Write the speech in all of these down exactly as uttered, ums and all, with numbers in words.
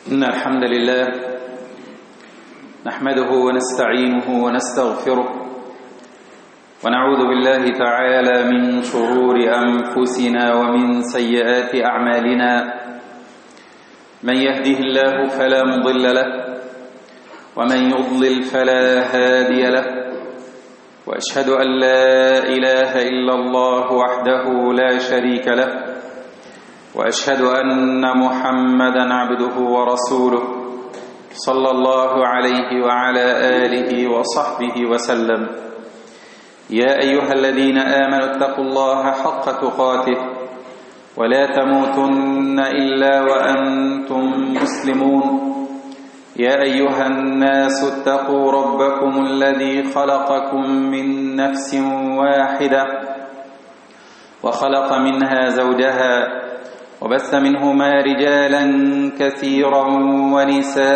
إن الحمد لله نحمده ونستعينه ونستغفره ونعوذ بالله تعالى من شرور أنفسنا ومن سيئات أعمالنا. من يهده الله فلا مضل له ومن يضلل فلا هادي له، وأشهد أن لا إله إلا الله وحده لا شريك له، وأشهد أن محمدًا عبده ورسوله صلى الله عليه وعلى آله وصحبه وسلم. يا أيها الذين آمنوا اتقوا الله حق تقاته ولا تموتن إلا وأنتم مسلمون. يا أيها الناس اتقوا ربكم الذي خلقكم من نفس واحدة وخلق منها زوجها وبث منهما رجالا كثيرا ونساء،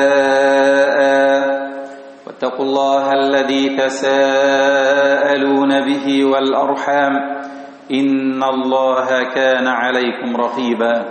واتقوا الله الذي تساءلون به والأرحام إن الله كان عليكم رقيبا.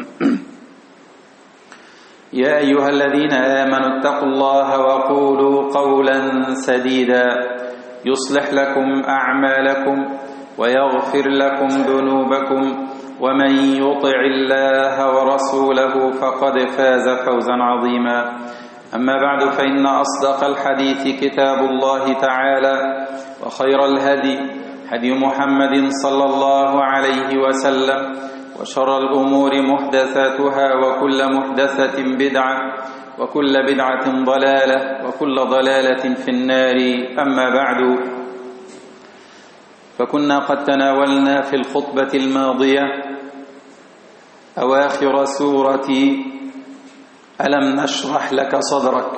يا أيها الذين آمنوا اتقوا الله وقولوا قولا سديدا يصلح لكم أعمالكم ويغفر لكم ذنوبكم، ومن يطع الله ورسوله فقد فاز فوزا عظيما. أما بعد، فإن أصدق الحديث كتاب الله تعالى، وخير الهدي هدي محمد صلى الله عليه وسلم، وشر الأمور محدثاتها، وكل محدثة بدعة، وكل بدعة ضلالة، وكل ضلالة في النار. أما بعد، فكنا قد تناولنا في الخطبة الماضية أواخر سورة ألم نشرح لك صدرك،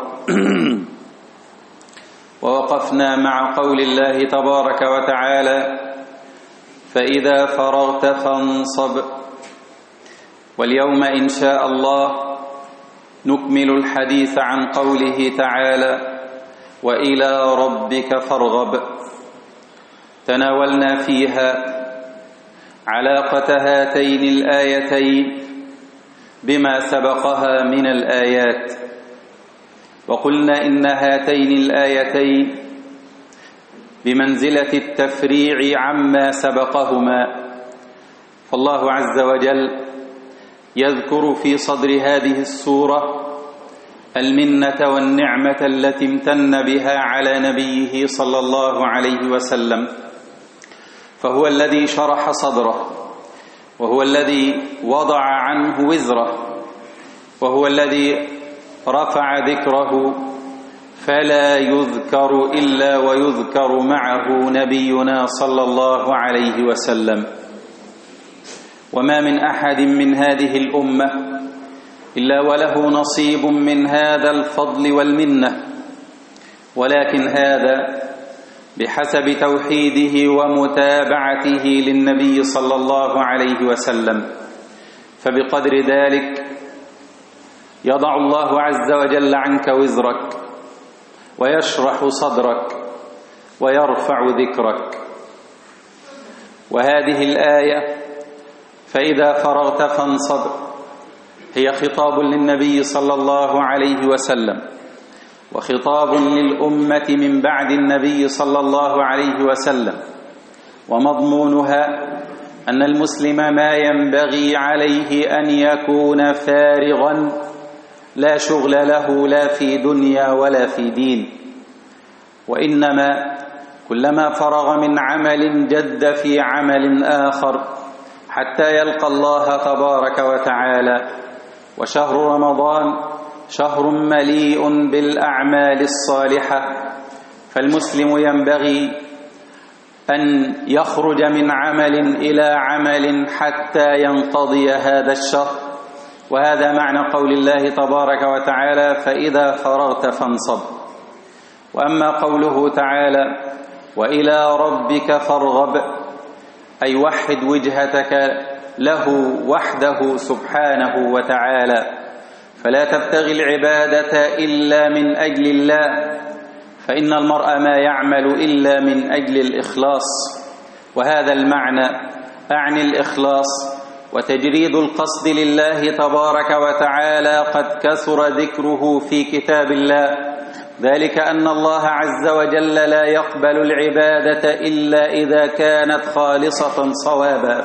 ووقفنا مع قول الله تبارك وتعالى: فإذا فرغت فانصب. واليوم إن شاء الله نكمل الحديث عن قوله تعالى: وإلى ربك فارغب. تناولنا فيها علاقة هاتين الآيتين بما سبقها من الآيات، وقلنا إن هاتين الآيتين بمنزلة التفريع عما سبقهما، فالله عز وجل يذكر في صدر هذه السورة المنة والنعمة التي امتن بها على نبيه صلى الله عليه وسلم، فهو الذي شرح صدره، وهو الذي وضع عنه وزره، وهو الذي رفع ذكره، فلا يذكر إلا ويذكر معه نبينا صلى الله عليه وسلم. وما من أحد من هذه الأمة إلا وله نصيب من هذا الفضل والمنة، ولكن هذا بحسب توحيده ومتابعته للنبي صلى الله عليه وسلم. فبقدر ذلك يضع الله عز وجل عنك وزرك، ويشرح صدرك، ويرفع ذكرك. وهذه الآية فإذا فرغت فانصب هي خطاب للنبي صلى الله عليه وسلم، وخطاب للأمة من بعد النبي صلى الله عليه وسلم، ومضمونها أن المسلم ما ينبغي عليه أن يكون فارغا لا شغل له لا في دنيا ولا في دين، وإنما كلما فرغ من عمل جد في عمل آخر حتى يلقى الله تبارك وتعالى. وشهر رمضان شهر مليء بالأعمال الصالحة، فالمسلم ينبغي أن يخرج من عمل إلى عمل حتى ينقضي هذا الشهر، وهذا معنى قول الله تبارك وتعالى: فإذا فرغت فانصب. وأما قوله تعالى: وإلى ربك فارغب، أي وحد وجهتك له وحده سبحانه وتعالى، فلا تبتغي العبادة إلا من أجل الله، فإن المرء ما يعمل إلا من أجل الإخلاص. وهذا المعنى أعني الإخلاص وتجريد القصد لله تبارك وتعالى قد كثر ذكره في كتاب الله، ذلك أن الله عز وجل لا يقبل العبادة إلا إذا كانت خالصة صوابا.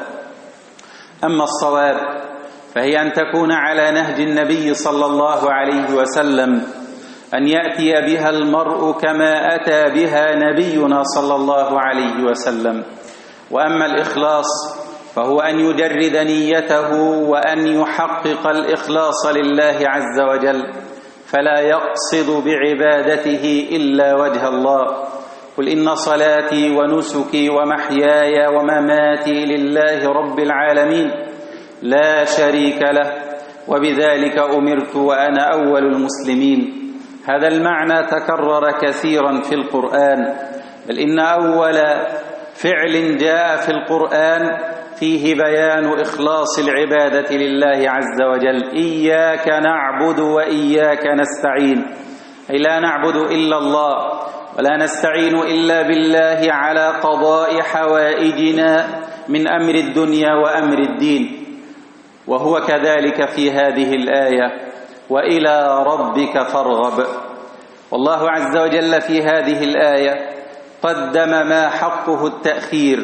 أما الصواب فهي أن تكون على نهج النبي صلى الله عليه وسلم، أن يأتي بها المرء كما أتى بها نبينا صلى الله عليه وسلم. وأما الإخلاص فهو أن يجرد نيته وأن يحقق الإخلاص لله عز وجل، فلا يقصد بعبادته إلا وجه الله. قل إن صلاتي ونسكي ومحياي ومماتي لله رب العالمين لا شريك له وبذلك أمرت وأنا أول المسلمين. هذا المعنى تكرر كثيرا في القرآن، بل إن أول فعل جاء في القرآن فيه بيان إخلاص العبادة لله عز وجل: إياك نعبد وإياك نستعين، أي لا نعبد إلا الله ولا نستعين إلا بالله على قضاء حوائجنا من أمر الدنيا وأمر الدين. وهو كذلك في هذه الآية: وإلى ربك فارغب. والله عز وجل في هذه الآية قدم ما حقه التأخير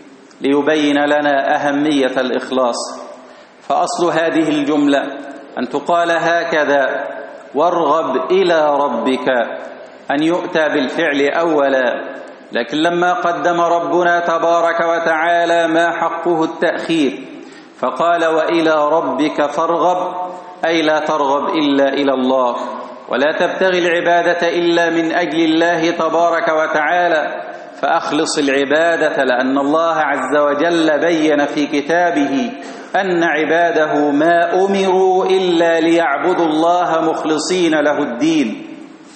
ليبين لنا أهمية الإخلاص. فأصل هذه الجملة أن تقال هكذا: وارغب إلى ربك، أن يؤتى بالفعل أولا، لكن لما قدم ربنا تبارك وتعالى ما حقه التأخير فقال: وإلى ربك فارغب، أي لا ترغب إلا إلى الله، ولا تبتغي العبادة إلا من أجل الله تبارك وتعالى، فأخلص العبادة، لأن الله عز وجل بين في كتابه أن عباده ما أمروا إلا ليعبدوا الله مخلصين له الدين.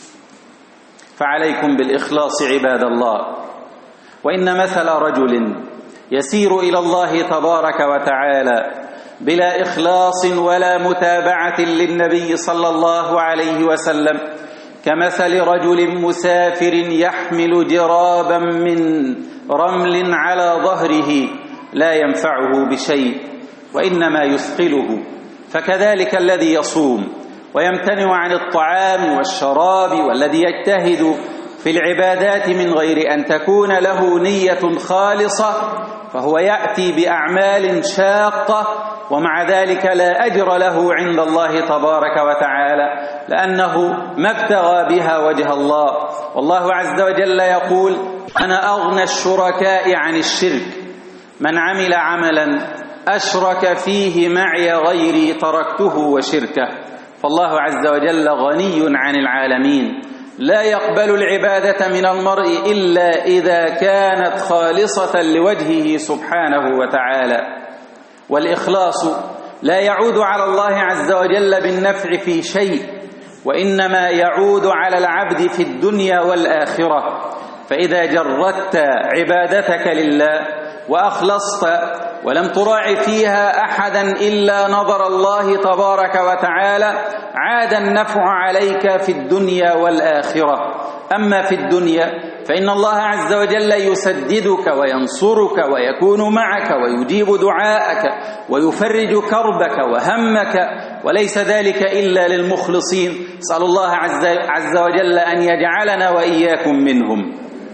فعليكم بالإخلاص عباد الله. وإن مثل رجل يسير إلى الله تبارك وتعالى بلا إخلاص ولا متابعة للنبي صلى الله عليه وسلم كمثل رجل مسافر يحمل جرابا من رمل على ظهره لا ينفعه بشيء وإنما يثقله. فكذلك الذي يصوم ويمتنع عن الطعام والشراب والذي يجتهد في العبادات من غير أن تكون له نية خالصة فهو يأتي بأعمال شاقة ومع ذلك لا أجر له عند الله تبارك وتعالى، لأنه ما ابتغى بها وجه الله. والله عز وجل يقول: أنا أغنى الشركاء عن الشرك، من عمل عملا أشرك فيه معي غيري تركته وشركه. فالله عز وجل غني عن العالمين، لا يقبل العبادة من المرء إلا إذا كانت خالصة لوجهه سبحانه وتعالى. والإخلاص لا يعود على الله عز وجل بالنفع في شيء، وإنما يعود على العبد في الدنيا والآخرة. فإذا جردت عبادتك لله وأخلصت ولم تراع فيها أحدا إلا نظر الله تبارك وتعالى عاد النفع عليك في الدنيا والآخرة. أما في الدنيا فإن الله عز وجل يسددك وينصرك ويكون معك ويجيب دعاءك ويفرج كربك وهمك، وليس ذلك إلا للمخلصين. اسأل الله عز وجل أن يجعلنا وإياكم منهم.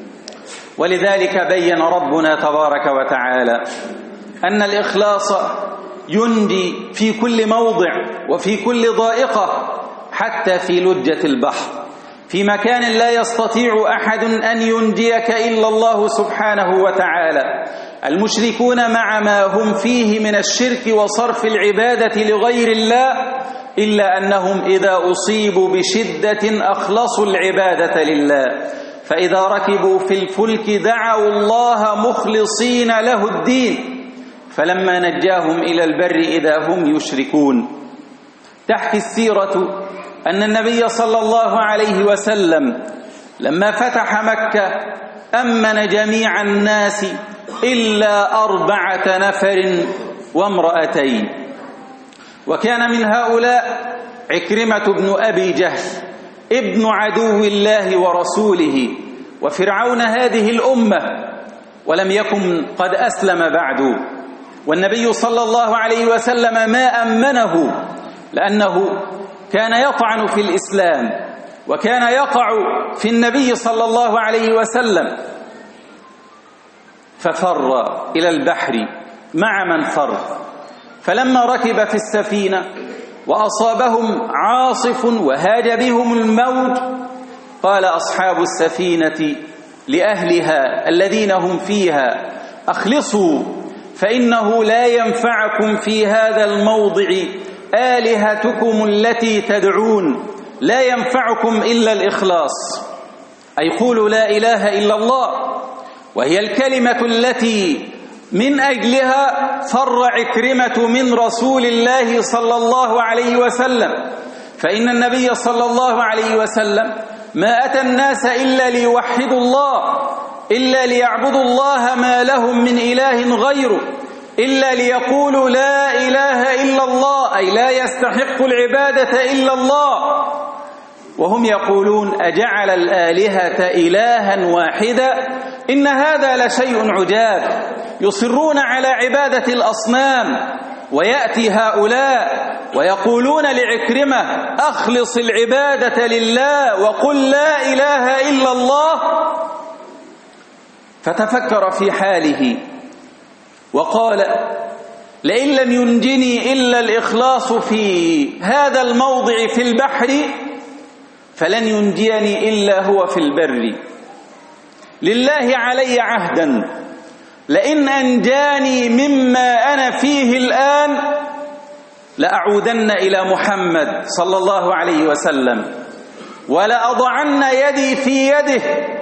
ولذلك بين ربنا تبارك وتعالى أن الإخلاص ينجي في كل موضع وفي كل ضائقة، حتى في لجة البحر، في مكان لا يستطيع أحد أن ينجيك إلا الله سبحانه وتعالى. المشركون مع ما هم فيه من الشرك وصرف العبادة لغير الله، إلا أنهم إذا أصيبوا بشدة أخلصوا العبادة لله، فإذا ركبوا في الفلك دعوا الله مخلصين له الدين، فلما نجاهم إلى البر إذا هم يشركون. تحكي السيرة أن النبي صلى الله عليه وسلم لما فتح مكة أمن جميع الناس إلا أربعة نفر وامرأتين، وكان من هؤلاء عكرمة بن أبي جهل ابن عدو الله ورسوله وفرعون هذه الأمة، ولم يكن قد أسلم بعد. والنبي صلى الله عليه وسلم ما أمنه، لأنه كان يطعن في الإسلام وكان يقع في النبي صلى الله عليه وسلم، ففر إلى البحر مع من فر. فلما ركب في السفينة وأصابهم عاصف وهاج بهم الموج، قال أصحاب السفينة لأهلها الذين هم فيها: أخلصوا، فإنه لا ينفعكم في هذا الموضع آلهتكم التي تدعون، لا ينفعكم إلا الإخلاص. أي قولوا لا إله إلا الله، وهي الكلمة التي من أجلها فر عكرمة من رسول الله صلى الله عليه وسلم. فإن النبي صلى الله عليه وسلم ما أتى الناس إلا ليوحدوا الله، إلا ليعبدوا الله ما لهم من إله غيره، إلا ليقولوا لا إله إلا الله، أي لا يستحق العبادة إلا الله. وهم يقولون: أجعل الآلهة إلها واحدا، إن هذا لشيء عجاب. يصرون على عبادة الأصنام، ويأتي هؤلاء ويقولون لعكرمة: أخلص العبادة لله وقل لا إله إلا الله. فتفكر في حاله وقال: لئن لم ينجني إلا الإخلاص في هذا الموضع في البحر فلن ينجيني إلا هو في البر. لله علي عهدا، لئن أنجاني مما أنا فيه الآن لأعودن إلى محمد صلى الله عليه وسلم ولأضعن يدي في يده.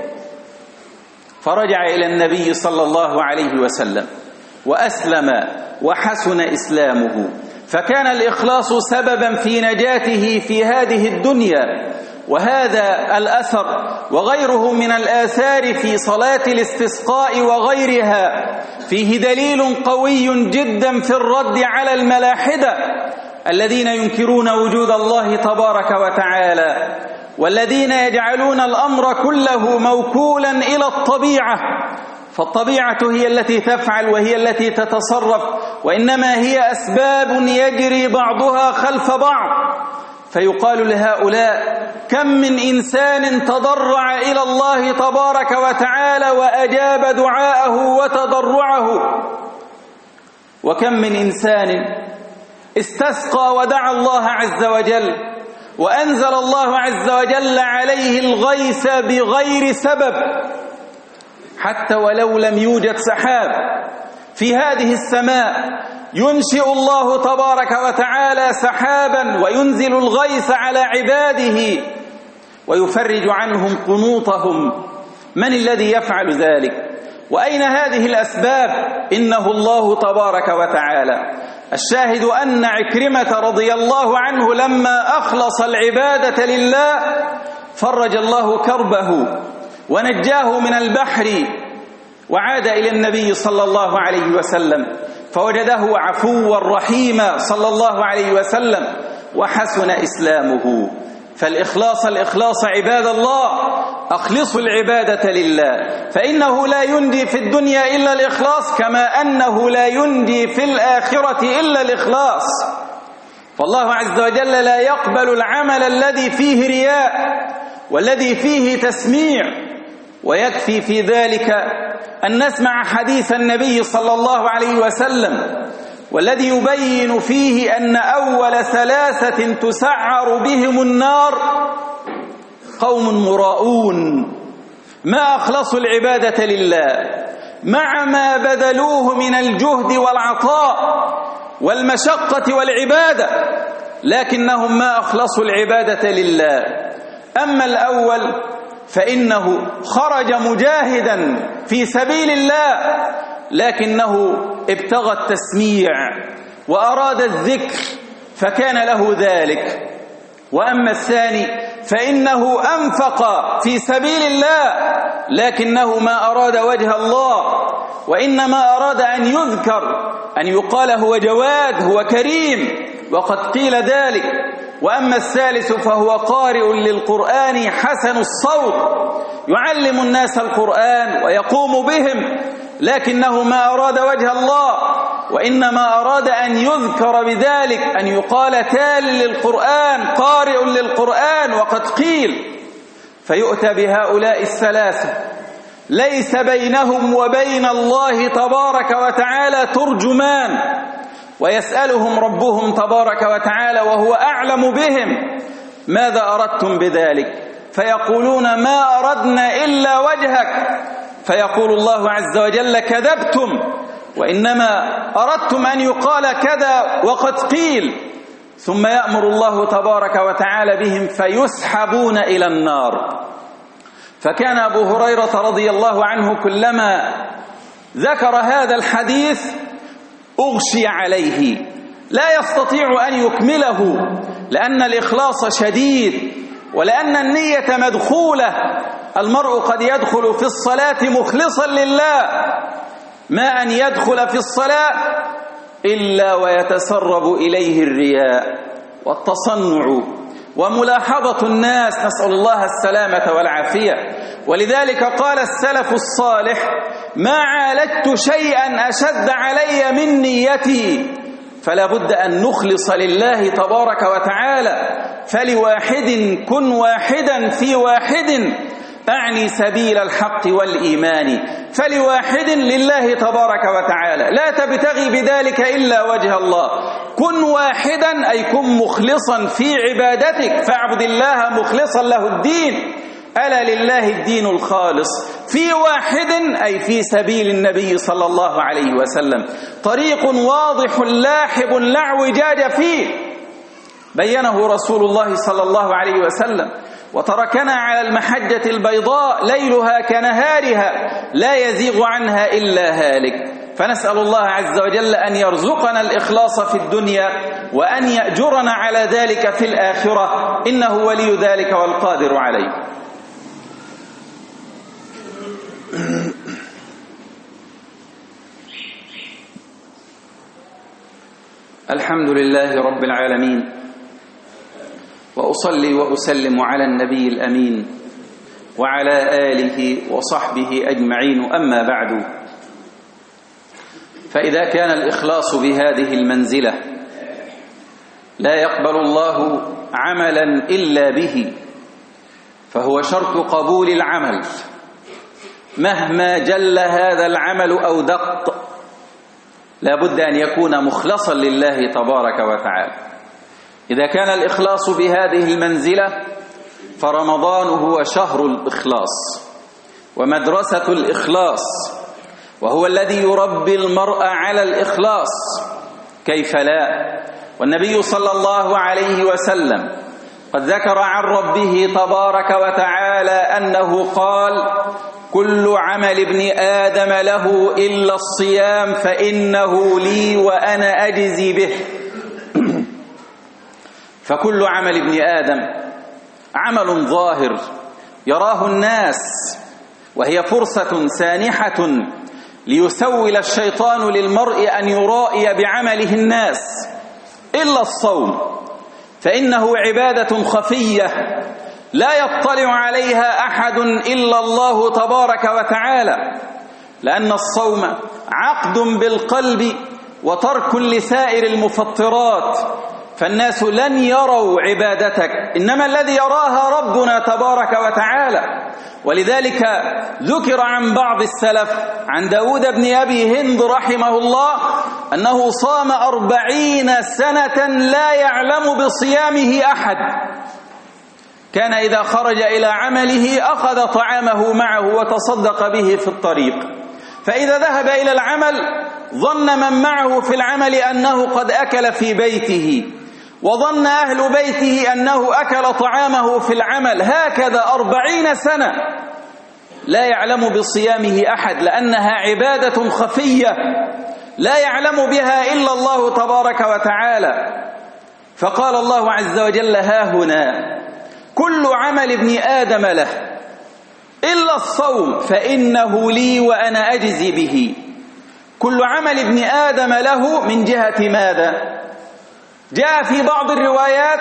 فرجع إلى النبي صلى الله عليه وسلم وأسلم وحسن إسلامه، فكان الإخلاص سببا في نجاته في هذه الدنيا. وهذا الأثر وغيره من الآثار في صلاة الاستسقاء وغيرها فيه دليل قوي جدا في الرد على الملاحدة الذين ينكرون وجود الله تبارك وتعالى، والذين يجعلون الأمر كله موكولا إلى الطبيعة. فالطبيعة هي التي تفعل وهي التي تتصرف، وإنما هي أسباب يجري بعضها خلف بعض. فيقال لهؤلاء: كم من إنسان تضرع إلى الله تبارك وتعالى وأجاب دعاءه وتضرعه، وكم من إنسان استسقى ودعا الله عز وجل وأنزل الله عز وجل عليه الغيث بغير سبب، حتى ولو لم يوجد سحاب في هذه السماء ينشئ الله تبارك وتعالى سحابا وينزل الغيث على عباده ويفرج عنهم قنوطهم. من الذي يفعل ذلك؟ وأين هذه الأسباب؟ إنه الله تبارك وتعالى. الشاهد أن عكرمة رضي الله عنه لما أخلص العبادة لله فرج الله كربه ونجاه من البحر، وعاد إلى النبي صلى الله عليه وسلم فوجده عفوا رحيما صلى الله عليه وسلم وحسن إسلامه. فالإخلاص الإخلاص عباد الله، أخلصوا العبادة لله، فإنه لا ينجي في الدنيا إلا الإخلاص، كما أنه لا ينجي في الآخرة إلا الإخلاص. فالله عز وجل لا يقبل العمل الذي فيه رياء والذي فيه تسميع. ويكفي في ذلك أن نسمع حديث النبي صلى الله عليه وسلم والذي يبين فيه أن أول ثلاثة تسعر بهم النار قوم مراؤون ما أخلصوا العبادة لله مع ما بذلوه من الجهد والعطاء والمشقة والعبادة، لكنهم ما أخلصوا العبادة لله. أما الأول فإنه خرج مجاهدا في سبيل الله لكنه ابتغى التسميع وأراد الذكر فكان له ذلك. وأما الثاني فإنه أنفق في سبيل الله لكنه ما أراد وجه الله، وإنما أراد أن يذكر، أن يقال هو جواد هو كريم، وقد قيل ذلك. وأما الثالث فهو قارئ للقرآن حسن الصوت يعلم الناس القرآن ويقوم بهم، لكنه ما أراد وجه الله، وإنما أراد أن يذكر بذلك، أن يقال تال للقرآن، قارئ للقرآن، وقد قيل. فيؤتى بهؤلاء الثلاثة ليس بينهم وبين الله تبارك وتعالى ترجمان، ويسألهم ربهم تبارك وتعالى وهو أعلم بهم: ماذا أردتم بذلك؟ فيقولون: ما أردنا إلا وجهك. فيقول الله عز وجل: كذبتم، وإنما أردتم أن يقال كذا وقد قيل. ثم يأمر الله تبارك وتعالى بهم فيسحبون إلى النار. فكان أبو هريرة رضي الله عنه كلما ذكر هذا الحديث أغشي عليه، لا يستطيع أن يكمله، لأن الإخلاص شديد، ولأن النية مدخولة. المرء قد يدخل في الصلاة مخلصا لله، ما أن يدخل في الصلاة إلا ويتسرب إليه الرياء والتصنع وملاحظة الناس، نسأل الله السلامة والعافية. ولذلك قال السلف الصالح: ما عالجت شيئا أشد علي من نيتي. فلا بد أن نخلص لله تبارك وتعالى. فلواحد كن واحدا في واحد، أعني سبيل الحق والإيمان. فلواحد لله تبارك وتعالى، لا تبتغي بذلك إلا وجه الله. كن واحدا أي كن مخلصا في عبادتك، فاعبد الله مخلصا له الدين، ألا لله الدين الخالص. في واحد أي في سبيل النبي صلى الله عليه وسلم، طريق واضح لاحب لا اعوجاج فيه، بينه رسول الله صلى الله عليه وسلم، وتركنا على المحجة البيضاء ليلها كنهارها لا يزيغ عنها إلا هالك. فنسأل الله عز وجل أن يرزقنا الإخلاص في الدنيا، وأن يأجرنا على ذلك في الآخرة، إنه ولي ذلك والقادر عليه. الحمد لله رب العالمين، وأصلي وأسلم على النبي الأمين وعلى آله وصحبه أجمعين، أما بعد. فإذا كان الإخلاص بهذه المنزلة لا يقبل الله عملا إلا به، فهو شرط قبول العمل مهما جل هذا العمل أو دق، لا بد أن يكون مخلصا لله تبارك وتعالى. إذا كان الإخلاص بهذه المنزلة فرمضان هو شهر الإخلاص ومدرسة الإخلاص، وهو الذي يربي المرء على الإخلاص، كيف لا؟ والنبي صلى الله عليه وسلم قد ذكر عن ربه تبارك وتعالى أنه قال: كل عمل ابن آدم له إلا الصيام فإنه لي وأنا أجزي به. فكل عمل ابن آدم عمل ظاهر يراه الناس، وهي فرصة سانحة ليسول الشيطان للمرء أن يرائي بعمله الناس، إلا الصوم فإنه عبادة خفية لا يطلع عليها أحد إلا الله تبارك وتعالى، لأن الصوم عقد بالقلب وترك لسائر المفطرات، فالناس لن يروا عبادتك، إنما الذي يراها ربنا تبارك وتعالى. ولذلك ذكر عن بعض السلف عن داود بن أبي هند رحمه الله أنه صام أربعين سنة لا يعلم بصيامه أحد، كان إذا خرج إلى عمله أخذ طعامه معه وتصدق به في الطريق، فإذا ذهب إلى العمل ظن من معه في العمل أنه قد أكل في بيته، وظن أهل بيته أنه أكل طعامه في العمل، هكذا أربعين سنة لا يعلم بصيامه أحد، لأنها عبادة خفية لا يعلم بها إلا الله تبارك وتعالى. فقال الله عز وجل: ها هنا كل عمل ابن آدم له إلا الصوم فإنه لي وأنا أجزي به. كل عمل ابن آدم له من جهة ماذا؟ جاء في بعض الروايات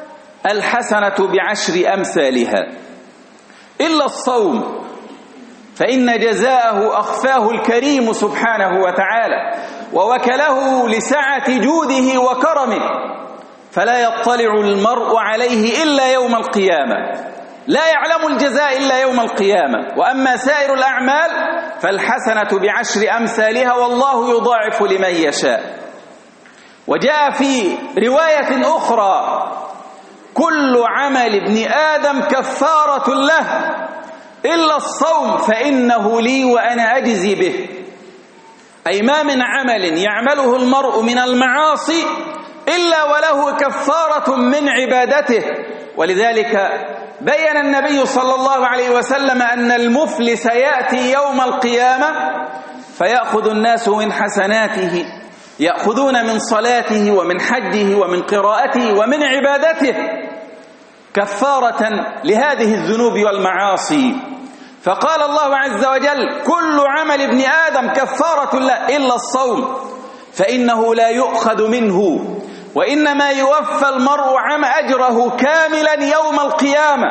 الحسنة بعشر أمثالها، إلا الصوم فإن جزاءه أخفاه الكريم سبحانه وتعالى، ووكله لسعة جوده وكرمه، فلا يطلع المرء عليه إلا يوم القيامة، لا يعلم الجزاء إلا يوم القيامة. وأما سائر الأعمال فالحسنة بعشر أمثالها والله يضاعف لمن يشاء. وجاء في رواية أخرى: كل عمل ابن آدم كفارة له إلا الصوم فإنه لي وأنا أجزي به. أي ما من عمل يعمله المرء من المعاصي إلا وله كفارة من عبادته. ولذلك بين النبي صلى الله عليه وسلم أن المفلس يأتي يوم القيامة فيأخذ الناس من حسناته، يأخذون من صلاته ومن حجه ومن قراءته ومن عبادته كفارة لهذه الذنوب والمعاصي. فقال الله عز وجل: كل عمل ابن آدم كفارة له إلا الصوم فإنه لا يؤخذ منه، وإنما يوفى المرء عم أجره كاملا يوم القيامة،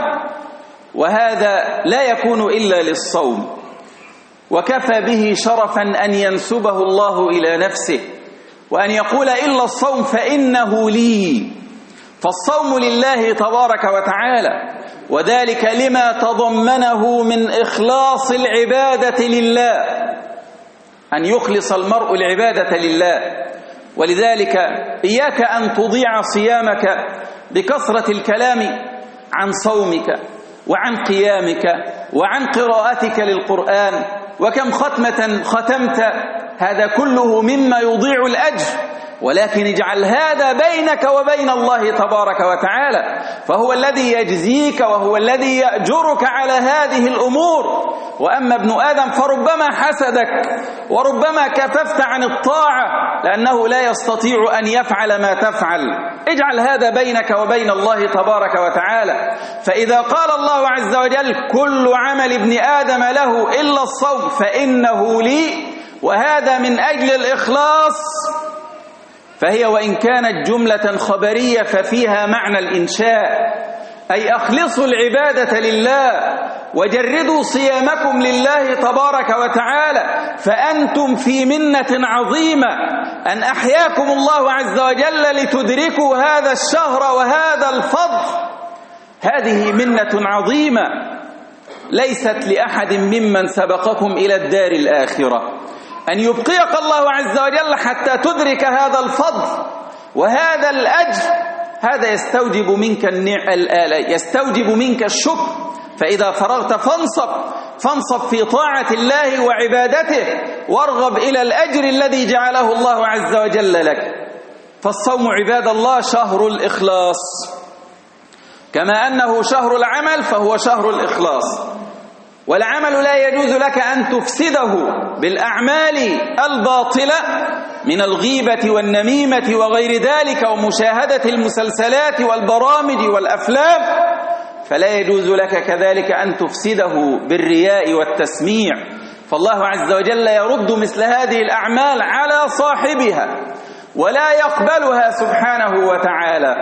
وهذا لا يكون إلا للصوم. وكفى به شرفا أن ينسبه الله إلى نفسه وأن يقول: إلا الصوم فإنه لي. فالصوم لله تبارك وتعالى، وذلك لما تضمنه من إخلاص العبادة لله، أن يخلص المرء العبادة لله. ولذلك إياك أن تضيع صيامك بكثرة الكلام عن صومك وعن قيامك وعن قراءتك للقرآن، وكم ختمة ختمت، هذا كله مما يضيع الأجر. ولكن اجعل هذا بينك وبين الله تبارك وتعالى، فهو الذي يجزيك وهو الذي يأجرك على هذه الأمور. وأما ابن آدم فربما حسدك وربما كففت عن الطاعة لأنه لا يستطيع أن يفعل ما تفعل. اجعل هذا بينك وبين الله تبارك وتعالى. فإذا قال الله عز وجل: كل عمل ابن آدم له إلا الصوم فإنه لي، وهذا من أجل الإخلاص، فهي وإن كانت جملة خبرية ففيها معنى الإنشاء، أي أخلصوا العبادة لله وجردوا صيامكم لله تبارك وتعالى، فأنتم في منة عظيمة أن أحياكم الله عز وجل لتدركوا هذا الشهر وهذا الفضل. هذه منة عظيمة ليست لأحد ممن سبقكم إلى الدار الآخرة، أن يبقيك الله عز وجل حتى تدرك هذا الفضل وهذا الأجر. هذا يستوجب منك يستوجب منك الشكر. فإذا فرغت فانصب فانصب في طاعة الله وعبادته، وارغب إلى الأجر الذي جعله الله عز وجل لك. فالصوم عباد الله شهر الإخلاص، كما أنه شهر العمل فهو شهر الإخلاص. والعمل لا يجوز لك أن تفسده بالأعمال الباطلة من الغيبة والنميمة وغير ذلك ومشاهدة المسلسلات والبرامج والأفلام، فلا يجوز لك كذلك أن تفسده بالرياء والتسميع. فالله عز وجل يرد مثل هذه الأعمال على صاحبها ولا يقبلها سبحانه وتعالى.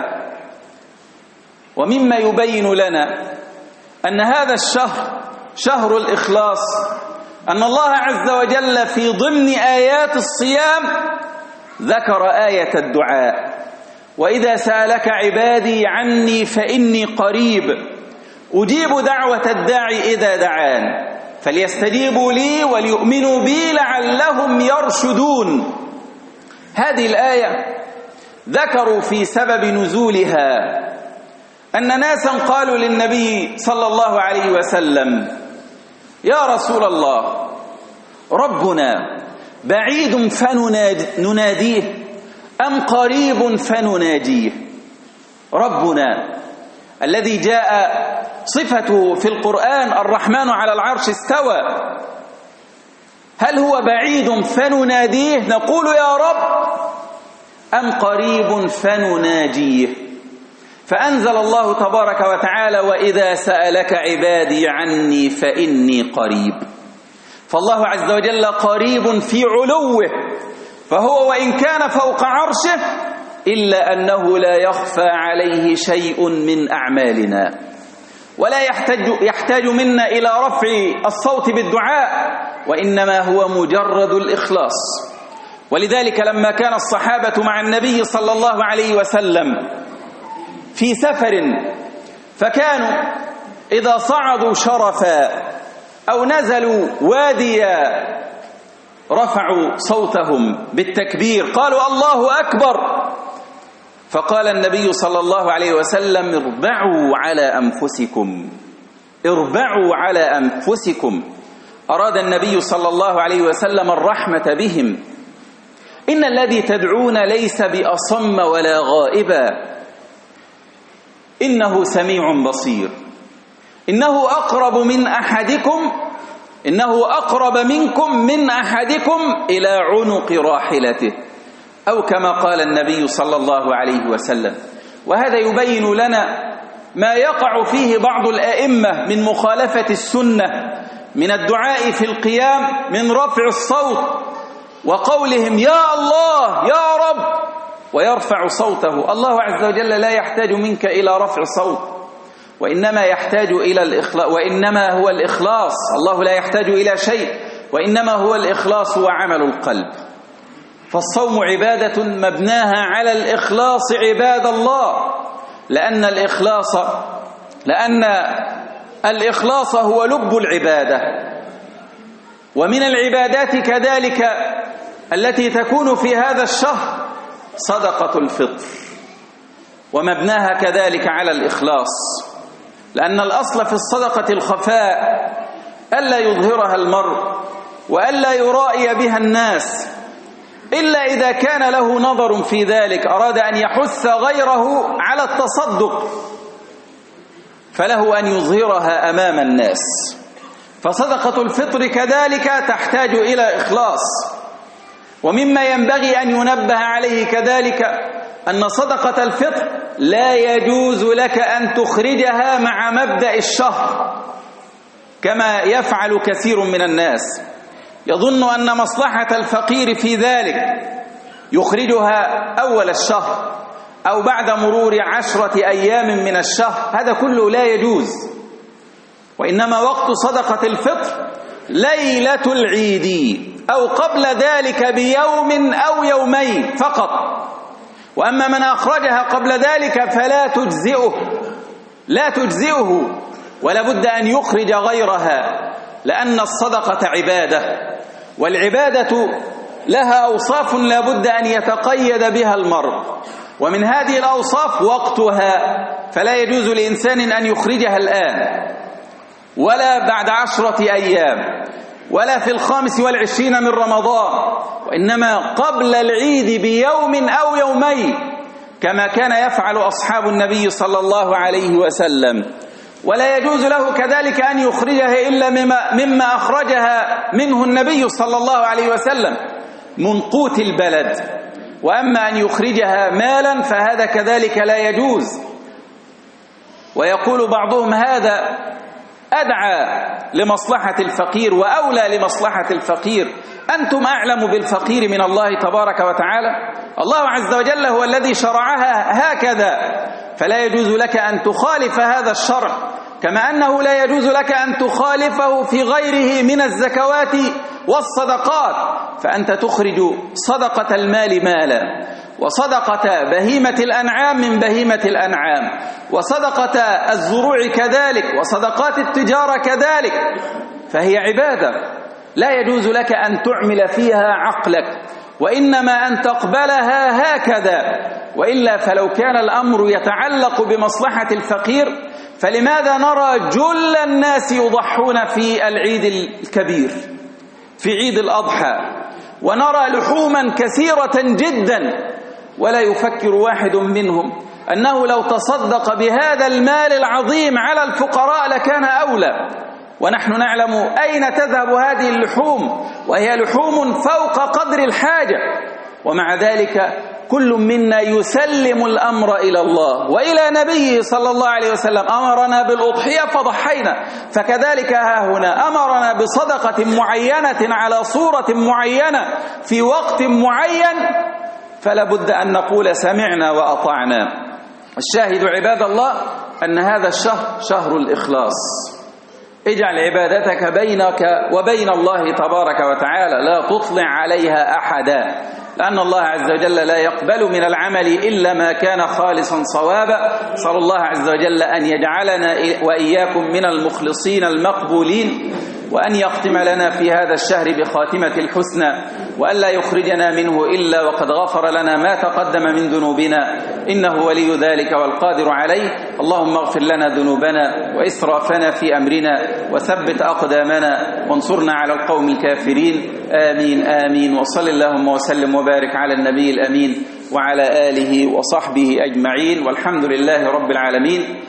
ومما يبين لنا أن هذا الشهر شهر الإخلاص أن الله عز وجل في ضمن آيات الصيام ذكر آية الدعاء: وإذا سألك عبادي عني فإني قريب أجيب دعوة الداعي إذا دعان فليستجيبوا لي وليؤمنوا بي لعلهم يرشدون. هذه الآية ذكروا في سبب نزولها أن ناسا قالوا للنبي صلى الله عليه وسلم: يا رسول الله، ربنا بعيد فنناديه أم قريب فنناجيه؟ ربنا الذي جاء صفته في القرآن الرحمن على العرش استوى، هل هو بعيد فنناديه نقول يا رب أم قريب فنناجيه؟ فأنزل الله تبارك وتعالى: وإذا سألك عبادي عني فإني قريب. فالله عز وجل قريب في علوه، فهو وإن كان فوق عرشه إلا أنه لا يخفى عليه شيء من أعمالنا. ولا يحتاج, يحتاج منا إلى رفع الصوت بالدعاء، وإنما هو مجرد الإخلاص. ولذلك لما كان الصحابة مع النبي صلى الله عليه وسلم في سفر، فكانوا إذا صعدوا شرفا أو نزلوا واديا رفعوا صوتهم بالتكبير، قالوا الله أكبر. فقال النبي صلى الله عليه وسلم: اربعوا على أنفسكم، اربعوا على أنفسكم. أراد النبي صلى الله عليه وسلم الرحمة بهم. إن الذي تدعون ليس بأصم ولا غائبا، إنه سميع بصير، إنه أقرب من أحدكم إنه أقرب منكم من أحدكم إلى عنق راحلته، أو كما قال النبي صلى الله عليه وسلم. وهذا يبين لنا ما يقع فيه بعض الأئمة من مخالفة السنة من الدعاء في القيام، من رفع الصوت وقولهم يا الله يا رب ويرفع صوته. الله عز وجل لا يحتاج منك إلى رفع صوت، وإنما يحتاج إلى الإخلاص، وإنما هو الإخلاص. الله لا يحتاج إلى شيء، وإنما هو الإخلاص وعمل القلب. فالصوم عبادة مبناها على الإخلاص عباد الله، لأن الإخلاص لأن الإخلاص هو لب العبادة. ومن العبادات كذلك التي تكون في هذا الشهر صدقة الفطر، ومبناها كذلك على الإخلاص، لأن الأصل في الصدقة الخفاء، ألا يظهرها المرء وألا يرائي بها الناس، إلا إذا كان له نظر في ذلك، أراد أن يحث غيره على التصدق، فله أن يظهرها أمام الناس. فصدقة الفطر كذلك تحتاج إلى إخلاص. ومما ينبغي أن ينبه عليه كذلك أن صدقة الفطر لا يجوز لك أن تخرجها مع مبدأ الشهر كما يفعل كثير من الناس، يظن أن مصلحة الفقير في ذلك يخرجها أول الشهر أو بعد مرور عشرة أيام من الشهر. هذا كله لا يجوز، وإنما وقت صدقة الفطر ليلة العيد أو قبل ذلك بيوم أو يومين فقط. وأما من أخرجها قبل ذلك فلا تجزئه لا تجزئه ولا بد أن يخرج غيرها، لأن الصدقة عبادة، والعبادة لها أوصاف لا بد أن يتقيد بها المرء، ومن هذه الأوصاف وقتها، فلا يجوز لإنسان أن يخرجها الآن ولا بعد عشرة أيام ولا في الخامس والعشرين من رمضان، وإنما قبل العيد بيوم أو يومين كما كان يفعل أصحاب النبي صلى الله عليه وسلم. ولا يجوز له كذلك أن يخرجها إلا مما, مما أخرجها منه النبي صلى الله عليه وسلم من قوت البلد. وأما أن يخرجها مالا فهذا كذلك لا يجوز. ويقول بعضهم هذا أدعى لمصلحة الفقير وأولى لمصلحة الفقير. أنتم أعلم بالفقير من الله تبارك وتعالى. الله عز وجل هو الذي شرعها هكذا، فلا يجوز لك أن تخالف هذا الشرع، كما أنه لا يجوز لك أن تخالفه في غيره من الزكوات والصدقات. فأنت تخرج صدقة المال مالا، وصدقة بهيمة الأنعام من بهيمة الأنعام، وصدقة الزروع كذلك، وصدقات التجارة كذلك، فهي عبادة لا يجوز لك أن تعمل فيها عقلك، وإنما أن تقبلها هكذا. وإلا فلو كان الأمر يتعلق بمصلحة الفقير فلماذا نرى جل الناس يضحون في العيد الكبير، في عيد الأضحى، ونرى لحوما كثيرة جدا، ولا يفكر واحد منهم أنه لو تصدق بهذا المال العظيم على الفقراء لكان أولى. ونحن نعلم أين تذهب هذه اللحوم، وهي لحوم فوق قدر الحاجة، ومع ذلك كل منا يسلم الأمر إلى الله وإلى نبيه صلى الله عليه وسلم. أمرنا بالأضحية فضحينا، فكذلك ها هنا أمرنا بصدقة معينة على صورة معينة في وقت معين، فلا بد أن نقول سمعنا وأطعنا. الشاهد عباد الله أن هذا الشهر شهر الإخلاص. اجعل عبادتك بينك وبين الله تبارك وتعالى، لا تطلع عليها أحدا، لأن الله عز وجل لا يقبل من العمل إلا ما كان خالصا صوابا. صلى الله عز وجل أن يجعلنا وإياكم من المخلصين المقبولين، وأن يختم لنا في هذا الشهر بخاتمة الحسنى، وأن لا يخرجنا منه إلا وقد غفر لنا ما تقدم من ذنوبنا، إنه ولي ذلك والقادر عليه. اللهم اغفر لنا ذنوبنا وإسرافنا في أمرنا، وثبت أقدامنا، وانصرنا على القوم الكافرين. آمين آمين. وصل اللهم وسلم وبارك على النبي الأمين وعلى آله وصحبه أجمعين، والحمد لله رب العالمين.